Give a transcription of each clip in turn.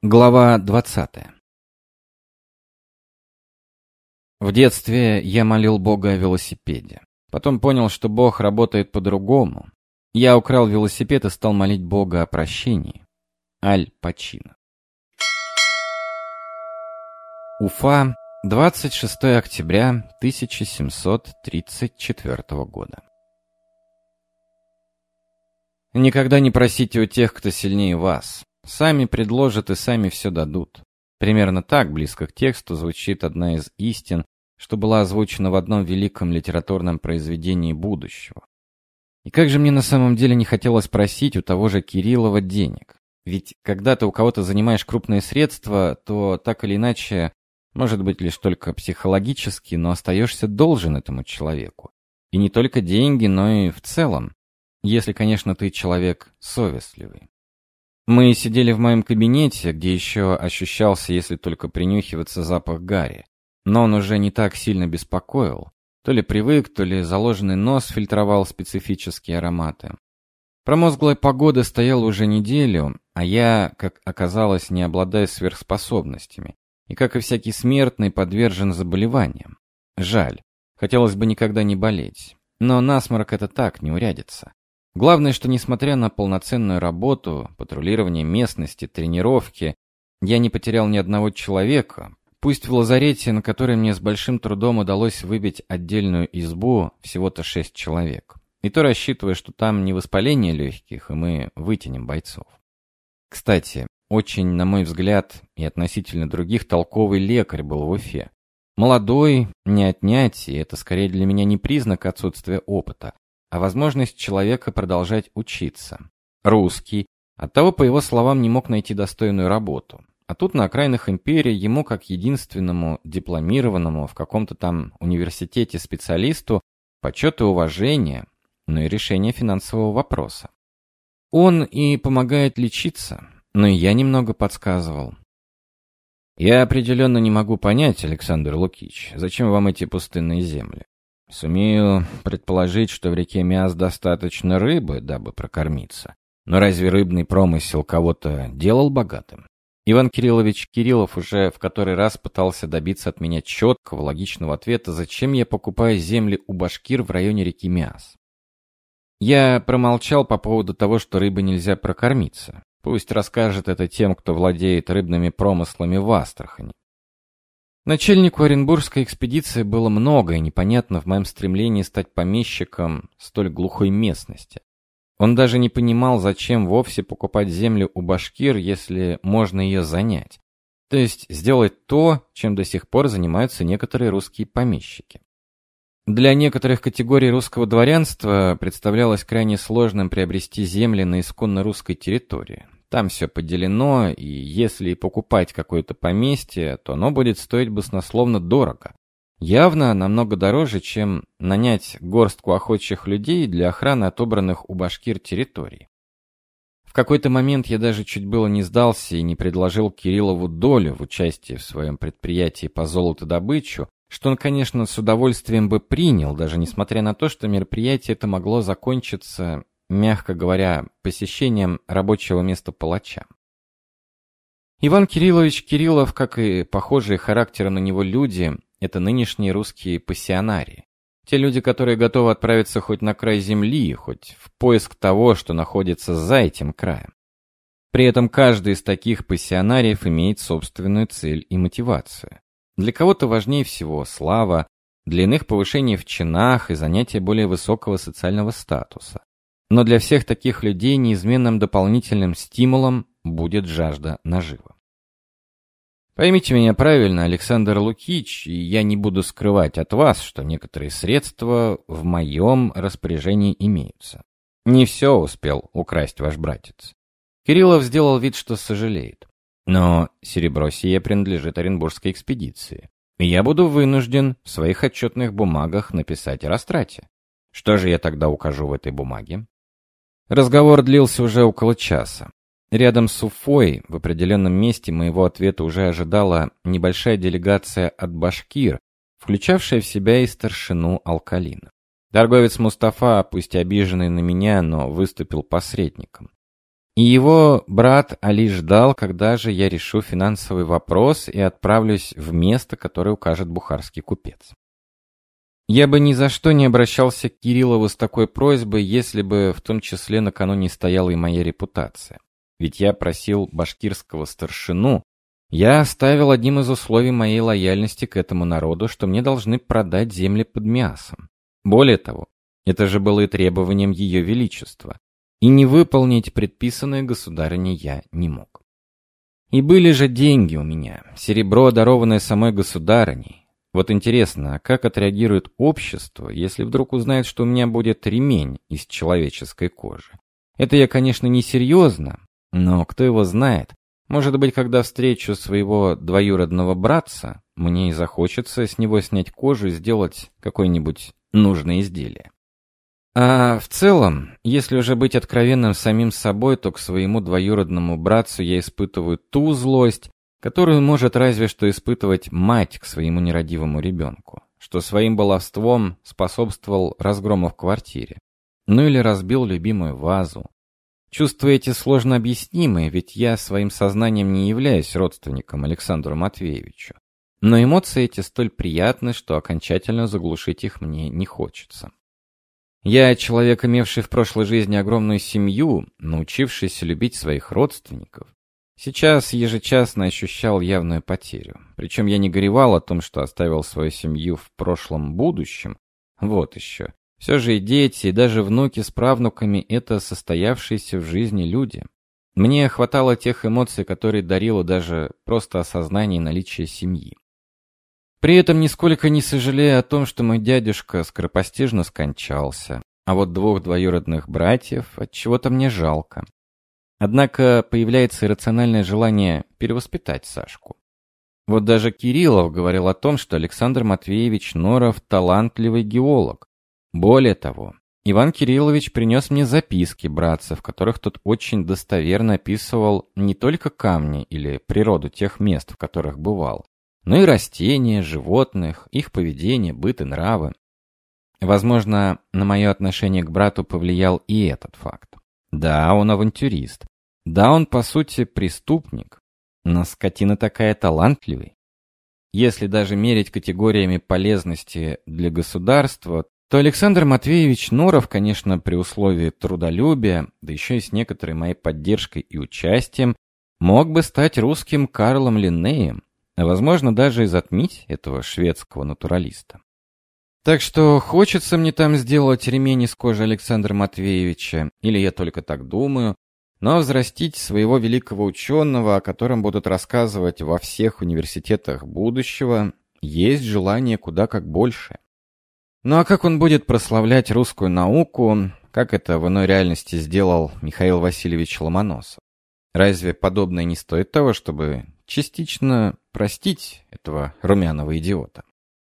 Глава 20. В детстве я молил Бога о велосипеде. Потом понял, что Бог работает по-другому. Я украл велосипед и стал молить Бога о прощении. Аль Пачино. Уфа, 26 октября 1734 года. Никогда не просите у тех, кто сильнее вас. Сами предложат и сами все дадут. Примерно так близко к тексту звучит одна из истин, что была озвучена в одном великом литературном произведении будущего. И как же мне на самом деле не хотелось просить у того же Кириллова денег. Ведь когда ты у кого-то занимаешь крупные средства, то так или иначе, может быть лишь только психологически, но остаешься должен этому человеку. И не только деньги, но и в целом, если, конечно, ты человек совестливый. Мы сидели в моем кабинете, где еще ощущался, если только принюхиваться, запах гари. Но он уже не так сильно беспокоил. То ли привык, то ли заложенный нос фильтровал специфические ароматы. Промозглая погода стояла уже неделю, а я, как оказалось, не обладаю сверхспособностями. И, как и всякий смертный, подвержен заболеваниям. Жаль. Хотелось бы никогда не болеть. Но насморк — это так, не урядится. Главное, что несмотря на полноценную работу, патрулирование местности, тренировки, я не потерял ни одного человека, пусть в лазарете, на который мне с большим трудом удалось выбить отдельную избу, всего-то 6 человек. И то рассчитывая, что там не воспаление легких, и мы вытянем бойцов. Кстати, очень, на мой взгляд, и относительно других, толковый лекарь был в Уфе. Молодой, не отнять, и это скорее для меня не признак отсутствия опыта, а возможность человека продолжать учиться. Русский, оттого, по его словам, не мог найти достойную работу. А тут на окраинах империи ему, как единственному дипломированному в каком-то там университете специалисту, почет и уважение, но и решение финансового вопроса. Он и помогает лечиться, но и я немного подсказывал. Я определенно не могу понять, Александр Лукич, зачем вам эти пустынные земли? Сумею предположить, что в реке Миас достаточно рыбы, дабы прокормиться. Но разве рыбный промысел кого-то делал богатым? Иван Кириллович Кириллов уже в который раз пытался добиться от меня четкого, логичного ответа, зачем я покупаю земли у башкир в районе реки Миас. Я промолчал по поводу того, что рыбы нельзя прокормиться. Пусть расскажет это тем, кто владеет рыбными промыслами в Астрахани. Начальнику Оренбургской экспедиции было многое непонятно в моем стремлении стать помещиком столь глухой местности. Он даже не понимал, зачем вовсе покупать землю у башкир, если можно ее занять. То есть сделать то, чем до сих пор занимаются некоторые русские помещики. Для некоторых категорий русского дворянства представлялось крайне сложным приобрести земли на исконно русской территории. Там все поделено, и если покупать какое-то поместье, то оно будет стоить баснословно дорого. Явно намного дороже, чем нанять горстку охотчих людей для охраны отобранных у башкир территорий. В какой-то момент я даже чуть было не сдался и не предложил Кириллову долю в участии в своем предприятии по золотодобычу, что он, конечно, с удовольствием бы принял, даже несмотря на то, что мероприятие это могло закончиться, мягко говоря, посещением рабочего места палача. Иван Кириллович Кириллов, как и похожие характером на него люди, это нынешние русские пассионарии. Те люди, которые готовы отправиться хоть на край земли, хоть в поиск того, что находится за этим краем. При этом каждый из таких пассионариев имеет собственную цель и мотивацию. Для кого-то важнее всего слава, для иных повышение в чинах и занятие более высокого социального статуса. Но для всех таких людей неизменным дополнительным стимулом будет жажда наживы. Поймите меня правильно, Александр Лукич, и я не буду скрывать от вас, что некоторые средства в моем распоряжении имеются. Не все успел украсть ваш братец. Кириллов сделал вид, что сожалеет. Но серебро сие принадлежит Оренбургской экспедиции. И я буду вынужден в своих отчетных бумагах написать о растрате. Что же я тогда укажу в этой бумаге? Разговор длился уже около часа. Рядом с Уфой, в определенном месте моего ответа уже ожидала небольшая делегация от башкир, включавшая в себя и старшину Алкалина. Торговец Мустафа, пусть обиженный на меня, но выступил посредником. И его брат Али ждал, когда же я решу финансовый вопрос и отправлюсь в место, которое укажет бухарский купец. Я бы ни за что не обращался к Кириллову с такой просьбой, если бы в том числе на кону не стояла и моя репутация. Ведь я просил башкирского старшину, я ставил одним из условий моей лояльности к этому народу, что мне должны продать земли под Миасом. Более того, это же было и требованием Ее Величества. И не выполнить предписанное государыне я не мог. И были же деньги у меня, серебро, дарованное самой государыней. Вот интересно, а как отреагирует общество, если вдруг узнает, что у меня будет ремень из человеческой кожи? Это я, конечно, не серьезно, но кто его знает? Может быть, когда встречу своего двоюродного братца, мне и захочется с него снять кожу и сделать какое-нибудь нужное изделие. А в целом, если уже быть откровенным самим собой, то к своему двоюродному братцу я испытываю ту злость, которую может разве что испытывать мать к своему нерадивому ребенку, что своим баловством способствовал разгрому в квартире, ну или разбил любимую вазу. Чувства эти сложно объяснимые, ведь я своим сознанием не являюсь родственником Александру Матвеевичу. Но эмоции эти столь приятны, что окончательно заглушить их мне не хочется. Я человек, имевший в прошлой жизни огромную семью, научившийся любить своих родственников. Сейчас ежечасно ощущал явную потерю. Причем я не горевал о том, что оставил свою семью в прошлом будущем. Вот еще. Все же и дети, и даже внуки с правнуками — это состоявшиеся в жизни люди. Мне хватало тех эмоций, которые дарило даже просто осознание наличия семьи. При этом нисколько не сожалея о том, что мой дядюшка скоропостижно скончался, а вот двух двоюродных братьев отчего-то мне жалко. Однако появляется иррациональное желание перевоспитать Сашку. Вот даже Кириллов говорил о том, что Александр Матвеевич Норов талантливый геолог. Более того, Иван Кириллович принес мне записки братца, в которых тот очень достоверно описывал не только камни или природу тех мест, в которых бывал, но и растения, животных, их поведение, быт и нравы. Возможно, на мое отношение к брату повлиял и этот факт. Да, он авантюрист. Да, он, по сути, преступник. Но скотина такая талантливый. Если даже мерить категориями полезности для государства, то Александр Матвеевич Норов, конечно, при условии трудолюбия, да еще и с некоторой моей поддержкой и участием, мог бы стать русским Карлом Линнеем, а возможно даже и затмить этого шведского натуралиста. Так что хочется мне там сделать ремень из кожи Александра Матвеевича, или я только так думаю, но взрастить своего великого ученого, о котором будут рассказывать во всех университетах будущего, есть желание куда как больше. Ну а как он будет прославлять русскую науку, как это в иной реальности сделал Михаил Васильевич Ломоносов? Разве подобное не стоит того, чтобы частично простить этого румяного идиота?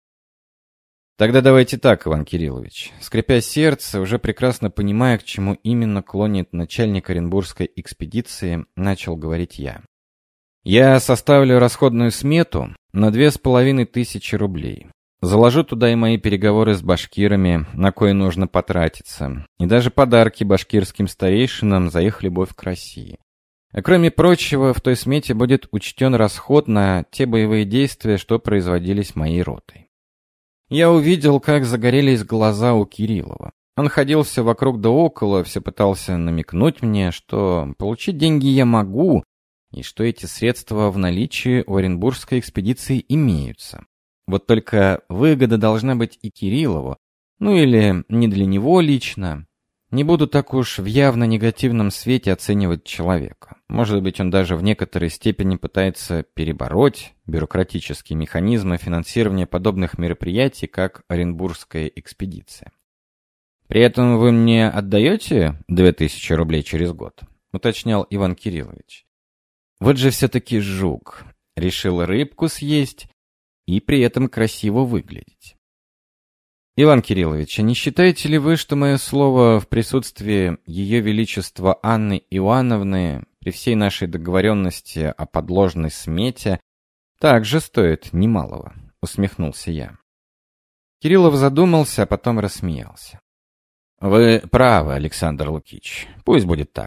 Тогда давайте так, Иван Кириллович. Скрипя сердце, уже прекрасно понимая, к чему именно клонит начальник Оренбургской экспедиции, начал говорить я. Я составлю расходную смету на 2500 рублей. Заложу туда и мои переговоры с башкирами, на кое нужно потратиться, и даже подарки башкирским старейшинам за их любовь к России. А кроме прочего, в той смете будет учтен расход на те боевые действия, что производились моей ротой. Я увидел, как загорелись глаза у Кириллова. Он ходил все вокруг да около, все пытался намекнуть мне, что получить деньги я могу, и что эти средства в наличии у Оренбургской экспедиции имеются. Вот только выгода должна быть и Кириллову, ну или не для него лично. Не буду так уж в явно негативном свете оценивать человека. Может быть, он даже в некоторой степени пытается перебороть бюрократические механизмы финансирования подобных мероприятий, как Оренбургская экспедиция. «При этом вы мне отдаете 2000 рублей через год?» — уточнял Иван Кириллович. Вот же все-таки жук. Решил рыбку съесть и при этом красиво выглядеть. Иван Кириллович, а не считаете ли вы, что мое слово в присутствии Ее Величества Анны Иоанновны при всей нашей договоренности о подложной смете также стоит немалого? Усмехнулся я. Кириллов задумался, а потом рассмеялся. Вы правы, Александр Лукич. Пусть будет так.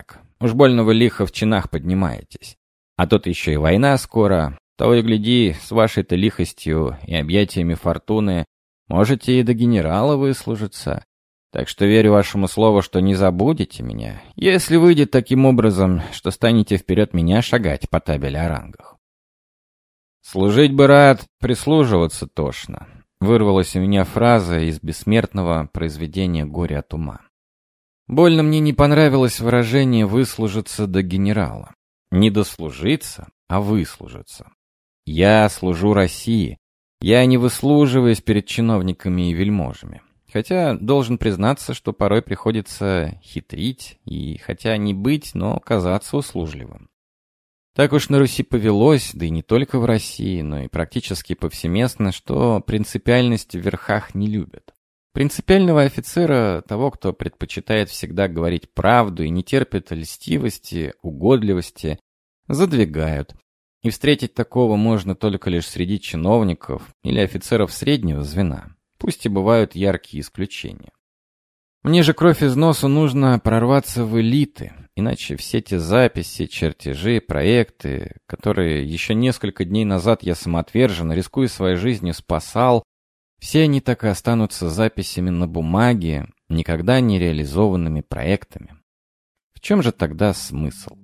Уж больно вы лихо в чинах поднимаетесь. А тут еще и война скоро. Того и гляди, с вашей-то лихостью и объятиями фортуны можете и до генерала выслужиться. Так что верю вашему слову, что не забудете меня, если выйдет таким образом, что станете вперед меня шагать по табели о рангах. «Служить бы рад, прислуживаться тошно», — вырвалась у меня фраза из бессмертного произведения «Горе от ума». Больно мне не понравилось выражение «выслужиться до генерала». Не дослужиться, а выслужиться. Я служу России. Я не выслуживаюсь перед чиновниками и вельможами. Хотя должен признаться, что порой приходится хитрить и, хотя не быть, но казаться услужливым. Так уж на Руси повелось, да и не только в России, но и практически повсеместно, что принципиальность в верхах не любят. Принципиального офицера, того, кто предпочитает всегда говорить правду и не терпит льстивости, угодливости, задвигают. И встретить такого можно только лишь среди чиновников или офицеров среднего звена. Пусть и бывают яркие исключения. Мне же кровь из носу нужно прорваться в элиты, иначе все те записи, чертежи, проекты, которые еще несколько дней назад я самоотверженно, рискуя своей жизнью, спасал, все они так и останутся записями на бумаге, никогда не реализованными проектами. В чем же тогда смысл?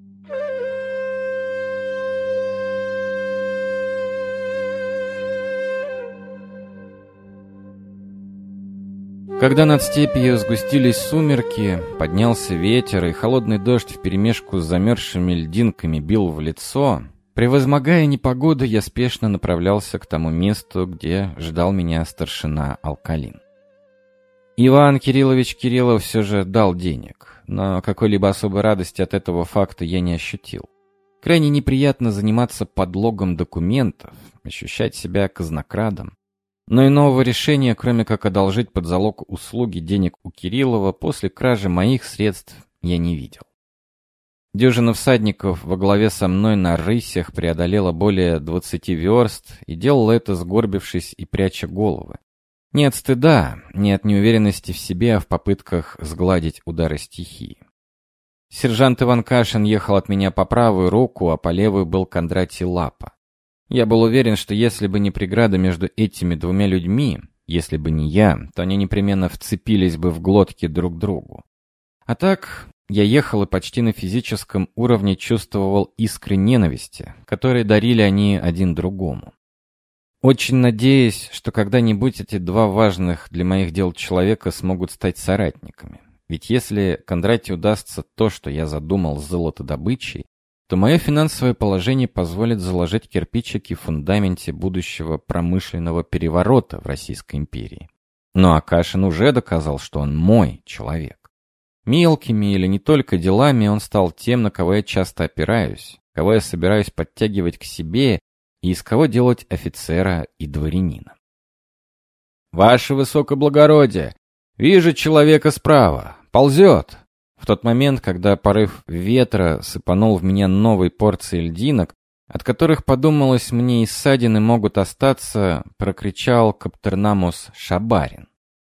Когда над степью сгустились сумерки, поднялся ветер, и холодный дождь вперемешку с замерзшими льдинками бил в лицо, превозмогая непогоду, я спешно направлялся к тому месту, где ждал меня старшина Алкалин. Иван Кириллович Кириллов все же дал денег, но какой-либо особой радости от этого факта я не ощутил. Крайне неприятно заниматься подлогом документов, ощущать себя казнокрадом. Но иного решения, кроме как одолжить под залог услуги денег у Кириллова после кражи моих средств, я не видел. Дюжина всадников во главе со мной на рысях преодолела более 20 верст и делала это, сгорбившись и пряча головы. Не от стыда, не от неуверенности в себе, а в попытках сгладить удары стихии. Сержант Иван Кашин ехал от меня по правую руку, а по левую был Кондратий Лапа. Я был уверен, что если бы не преграда между этими двумя людьми, если бы не я, то они непременно вцепились бы в глотки друг другу. А так, я ехал и почти на физическом уровне чувствовал искры ненависти, которые дарили они один другому. Очень надеюсь, что когда-нибудь эти два важных для моих дел человека смогут стать соратниками. Ведь если Кондратию удастся то, что я задумал с золотодобычей, то мое финансовое положение позволит заложить кирпичики в фундаменте будущего промышленного переворота в Российской империи. Но Акашин уже доказал, что он мой человек. Мелкими или не только делами он стал тем, на кого я часто опираюсь, кого я собираюсь подтягивать к себе и из кого делать офицера и дворянина. «Ваше высокоблагородие! Вижу человека справа! Ползет!» В тот момент, когда порыв ветра сыпанул в меня новой порцией льдинок, от которых, подумалось мне, и ссадины могут остаться, прокричал Каптернамус Шабарин.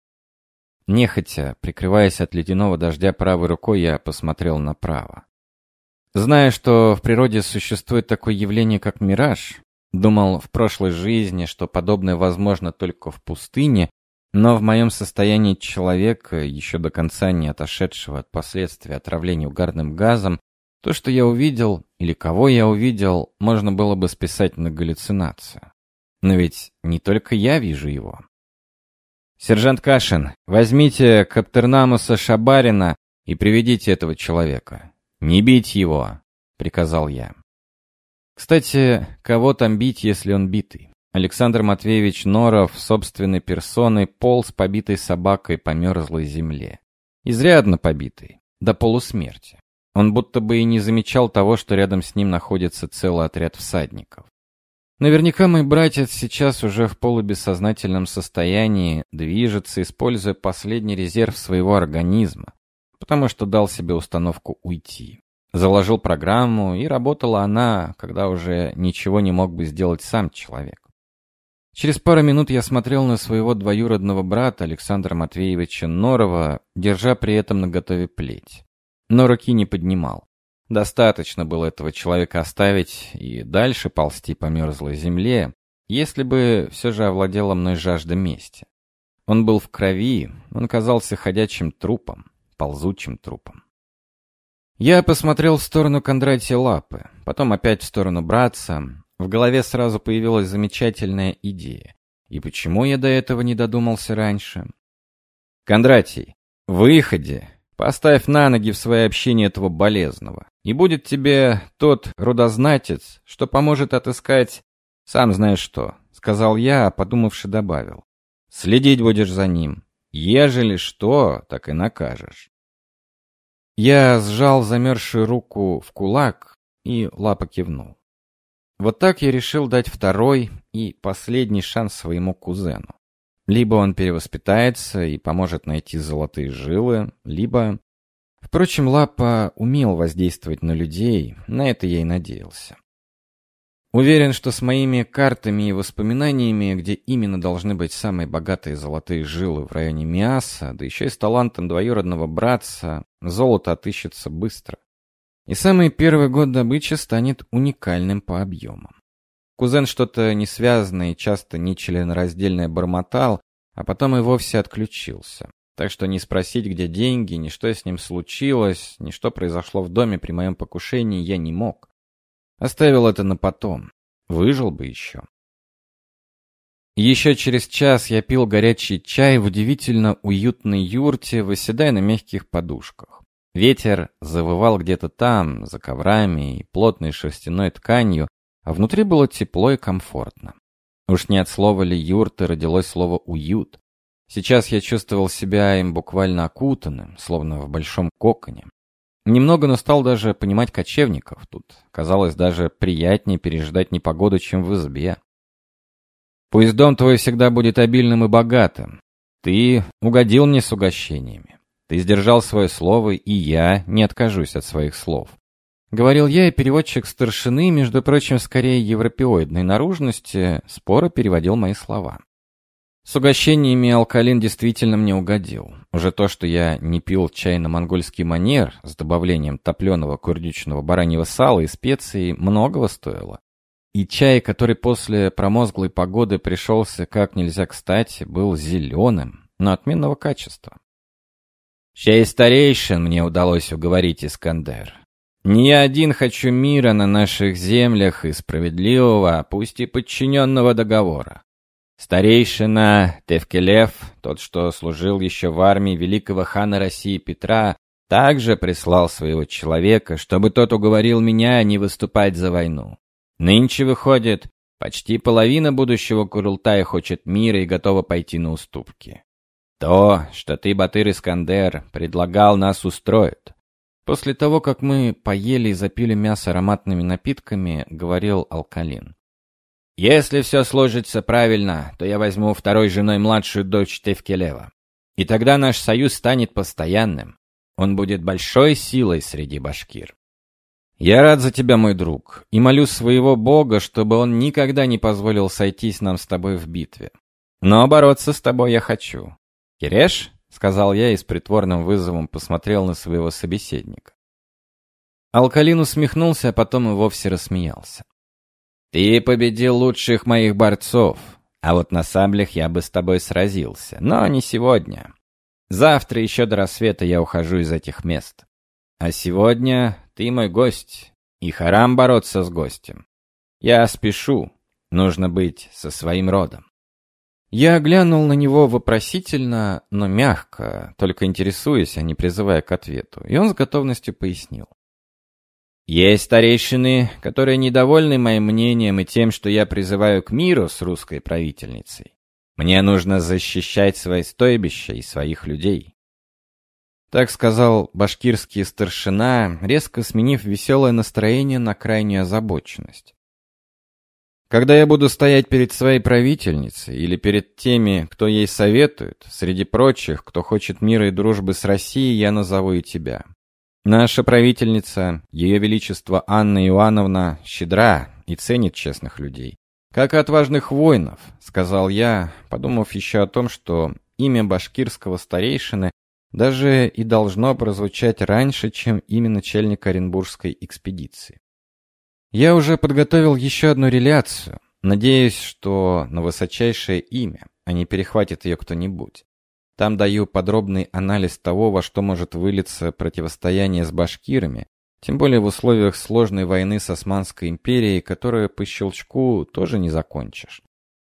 Нехотя, прикрываясь от ледяного дождя правой рукой, я посмотрел направо. Зная, что в природе существует такое явление, как мираж, думал в прошлой жизни, что подобное возможно только в пустыне, но в моем состоянии человека, еще до конца не отошедшего от последствий отравления угарным газом, то, что я увидел, или кого я увидел, можно было бы списать на галлюцинацию. Но ведь не только я вижу его. «Сержант Кашин, возьмите Каптернамуса Шабарина и приведите этого человека. Не бить его», — приказал я. Кстати, кого там бить, если он битый? Александр Матвеевич Норов собственной персоной полз побитой собакой по мерзлой земле. Изрядно побитый, до полусмерти. Он будто бы и не замечал того, что рядом с ним находится целый отряд всадников. Наверняка мой братец сейчас уже в полубессознательном состоянии движется, используя последний резерв своего организма, потому что дал себе установку уйти. Заложил программу, и работала она, когда уже ничего не мог бы сделать сам человек. Через пару минут я смотрел на своего двоюродного брата Александра Матвеевича Норова, держа при этом наготове плеть. но руки не поднимал. Достаточно было этого человека оставить и дальше ползти по мерзлой земле, если бы все же овладела мной жажда мести. Он был в крови, он казался ходячим трупом, ползучим трупом. Я посмотрел в сторону Кондратия Лапы, потом опять в сторону братца. В голове сразу появилась замечательная идея. И почему я до этого не додумался раньше? Кондратий, выходи, поставь на ноги в свое общение этого болезного, и будет тебе тот рудознатец, что поможет отыскать сам знаешь что, сказал я, а подумавши добавил. Следить будешь за ним, ежели что, так и накажешь. Я сжал замерзшую руку в кулак, и Лапа кивнул. Вот так я решил дать второй и последний шанс своему кузену. Либо он перевоспитается и поможет найти золотые жилы, либо... Впрочем, Лапа умел воздействовать на людей, на это я и надеялся. Уверен, что с моими картами и воспоминаниями, где именно должны быть самые богатые золотые жилы в районе Миаса, да еще и с талантом двоюродного братца, золото отыщется быстро. И самый первый год добычи станет уникальным по объемам. Кузен что-то несвязанное и часто нечленораздельное бормотал, а потом и вовсе отключился. Так что ни спросить, где деньги, ни что с ним случилось, ни что произошло в доме при моем покушении я не мог. Оставил это на потом. Выжил бы еще. Еще через час я пил горячий чай в удивительно уютной юрте, восседая на мягких подушках. Ветер завывал где-то там, за коврами и плотной шерстяной тканью, а внутри было тепло и комфортно. Уж не от слова ли юрты родилось слово «уют». Сейчас я чувствовал себя им буквально окутанным, словно в большом коконе. Немного, но стал даже понимать кочевников тут. Казалось, даже приятнее переждать непогоду, чем в избе. Пусть дом твой всегда будет обильным и богатым. Ты угодил мне с угощениями. Ты сдержал свое слово, и я не откажусь от своих слов. Говорил я, и переводчик старшины, между прочим, скорее европеоидной наружности, споро переводил мои слова. С угощениями Алкалин действительно мне угодил. Уже то, что я не пил чай на монгольский манер с добавлением топленого курдючного бараньего сала и специй, многого стоило. И чай, который после промозглой погоды пришелся как нельзя кстати, был зеленым, но отменного качества. «Чей старейшин мне удалось уговорить, Искандер. Не я один хочу мира на наших землях и справедливого, пусть и подчиненного договора. Старейшина Тевкелев, тот, что служил еще в армии великого хана России Петра, также прислал своего человека, чтобы тот уговорил меня не выступать за войну. Нынче, выходит, почти половина будущего Курултая хочет мира и готова пойти на уступки. То, что ты, Батыр Искандер, предлагал, нас устроит. После того, как мы поели и запили мясо ароматными напитками, говорил Алкалин. Если все сложится правильно, то я возьму второй женой младшую дочь Тевкелева. И тогда наш союз станет постоянным. Он будет большой силой среди башкир. Я рад за тебя, мой друг, и молю своего бога, чтобы он никогда не позволил сойтись нам с тобой в битве. Но бороться с тобой я хочу. Кереш, — сказал я и с притворным вызовом посмотрел на своего собеседника. Алкалин усмехнулся, а потом и вовсе рассмеялся. Ты победил лучших моих борцов, а вот на саблях я бы с тобой сразился, но не сегодня. Завтра еще до рассвета я ухожу из этих мест. А сегодня ты мой гость, и харам бороться с гостем. Я спешу, нужно быть со своим родом. Я глянул на него вопросительно, но мягко, только интересуясь, а не призывая к ответу, и он с готовностью пояснил. Есть старейшины, которые недовольны моим мнением и тем, что я призываю к миру с русской правительницей. Мне нужно защищать свои стойбища и своих людей. Так сказал башкирский старшина, резко сменив веселое настроение на крайнюю озабоченность. Когда я буду стоять перед своей правительницей или перед теми, кто ей советует, среди прочих, кто хочет мира и дружбы с Россией, я назову и тебя. Наша правительница, Ее Величество Анна Иоанновна, щедра и ценит честных людей. Как и отважных воинов, сказал я, подумав еще о том, что имя башкирского старейшины даже и должно прозвучать раньше, чем имя начальника Оренбургской экспедиции. Я уже подготовил еще одну реляцию, надеюсь, что на высочайшее имя, а не перехватит ее кто-нибудь. Там даю подробный анализ того, во что может вылиться противостояние с башкирами, тем более в условиях сложной войны с Османской империей, которую по щелчку тоже не закончишь.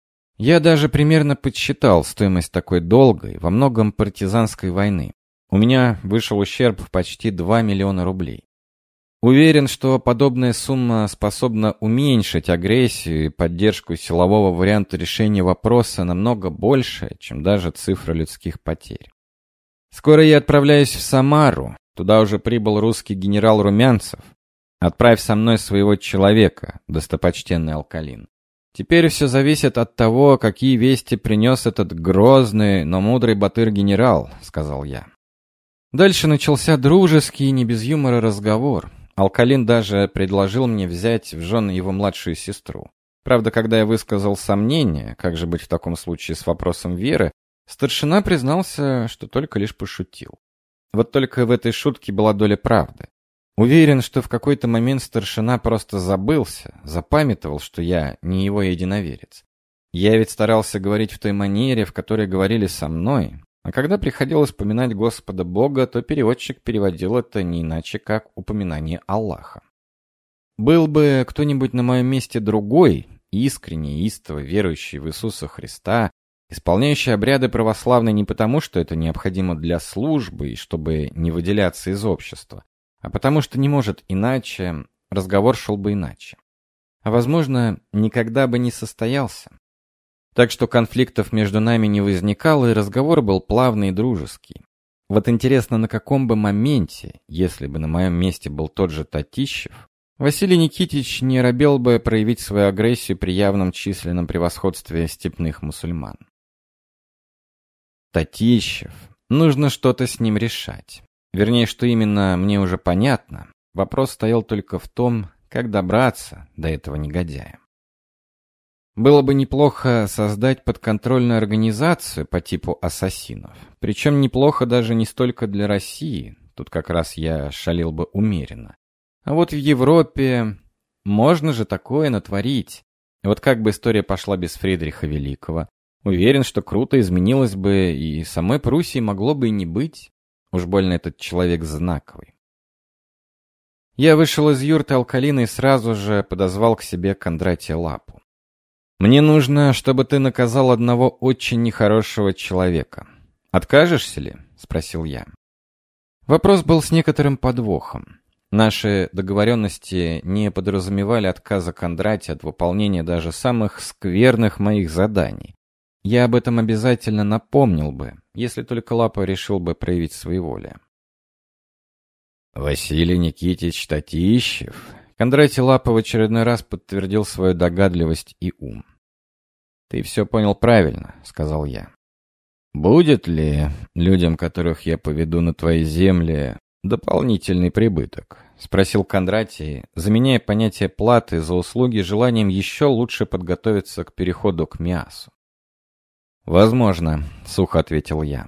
Я даже примерно подсчитал стоимость такой долгой, во многом партизанской войны. У меня вышел ущерб в почти 2 миллиона рублей. Уверен, что подобная сумма способна уменьшить агрессию и поддержку силового варианта решения вопроса намного больше, чем даже цифра людских потерь. Скоро я отправляюсь в Самару, туда уже прибыл русский генерал Румянцев. Отправь со мной своего человека, достопочтенный Алкалин. Теперь все зависит от того, какие вести принес этот грозный, но мудрый батыр-генерал, сказал я. Дальше начался дружеский, не без юмора разговор. Алкалин даже предложил мне взять в жены его младшую сестру. Правда, когда я высказал сомнение, как же быть в таком случае с вопросом веры, старшина признался, что только лишь пошутил. Вот только в этой шутке была доля правды. Уверен, что в какой-то момент старшина просто забылся, запамятовал, что я не его единоверец. Я ведь старался говорить в той манере, в которой говорили со мной, а когда приходилось поминать Господа Бога, то переводчик переводил это не иначе, как упоминание Аллаха. Был бы кто-нибудь на моем месте другой, искренне, истово верующий в Иисуса Христа, исполняющий обряды православные не потому, что это необходимо для службы и чтобы не выделяться из общества, а потому что не может иначе, разговор шел бы иначе. А возможно, никогда бы не состоялся. Так что конфликтов между нами не возникало, и разговор был плавный и дружеский. Вот интересно, на каком бы моменте, если бы на моем месте был тот же Татищев, Василий Никитич не робел бы проявить свою агрессию при явном численном превосходстве степных мусульман. Татищев. Нужно что-то с ним решать. Вернее, что именно, мне уже понятно. Вопрос стоял только в том, как добраться до этого негодяя. Было бы неплохо создать подконтрольную организацию по типу ассасинов. Причем неплохо даже не столько для России, тут как раз я шалил бы умеренно. А вот в Европе можно же такое натворить. Вот как бы история пошла без Фридриха Великого. Уверен, что круто изменилось бы, и самой Пруссии могло бы и не быть. Уж больно этот человек знаковый. Я вышел из юрты Алкалина и сразу же подозвал к себе Кондратия Лапу. «Мне нужно, чтобы ты наказал одного очень нехорошего человека. Откажешься ли?» — спросил я. Вопрос был с некоторым подвохом. Наши договоренности не подразумевали отказа Кондратия от выполнения даже самых скверных моих заданий. Я об этом обязательно напомнил бы, если только Лапа решил бы проявить своеволие. «Василий Никитич Татищев», Кондратий Лапа в очередной раз подтвердил свою догадливость и ум. «Ты все понял правильно», — сказал я. «Будет ли людям, которых я поведу на твои земли, дополнительный прибыток?» — спросил Кондратий, заменяя понятие платы за услуги желанием еще лучше подготовиться к переходу к Миасу. «Возможно», — сухо ответил я.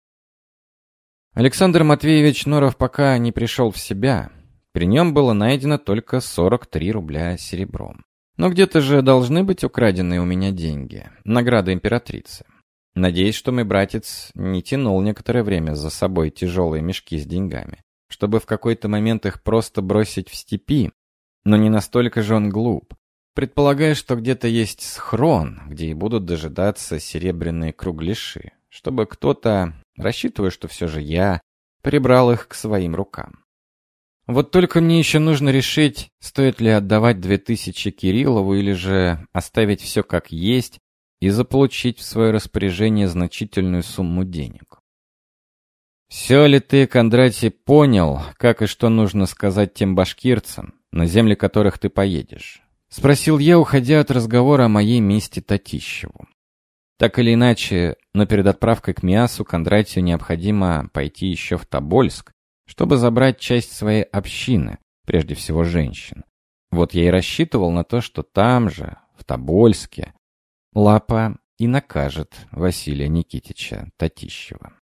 Александр Матвеевич Норов пока не пришел в себя. При нем было найдено только 43 рубля серебром. Но где-то же должны быть украденные у меня деньги, награда императрицы. Надеюсь, что мой братец не тянул некоторое время за собой тяжелые мешки с деньгами, чтобы в какой-то момент их просто бросить в степи. Но не настолько же он глуп. Предполагаю, что где-то есть схрон, где и будут дожидаться серебряные кругляши, чтобы кто-то, рассчитывая, что все же я, прибрал их к своим рукам. Вот только мне еще нужно решить, стоит ли отдавать 2000 Кириллову или же оставить все как есть и заполучить в свое распоряжение значительную сумму денег. «Все ли ты, Кондратий, понял, как и что нужно сказать тем башкирцам, на земли которых ты поедешь?» — спросил я, уходя от разговора о моей мести Татищеву. Так или иначе, но перед отправкой к Миасу Кондратию необходимо пойти еще в Тобольск, чтобы забрать часть своей общины, прежде всего женщин. Вот я и рассчитывал на то, что там же, в Тобольске, Лапа и накажет Василия Никитича Татищева.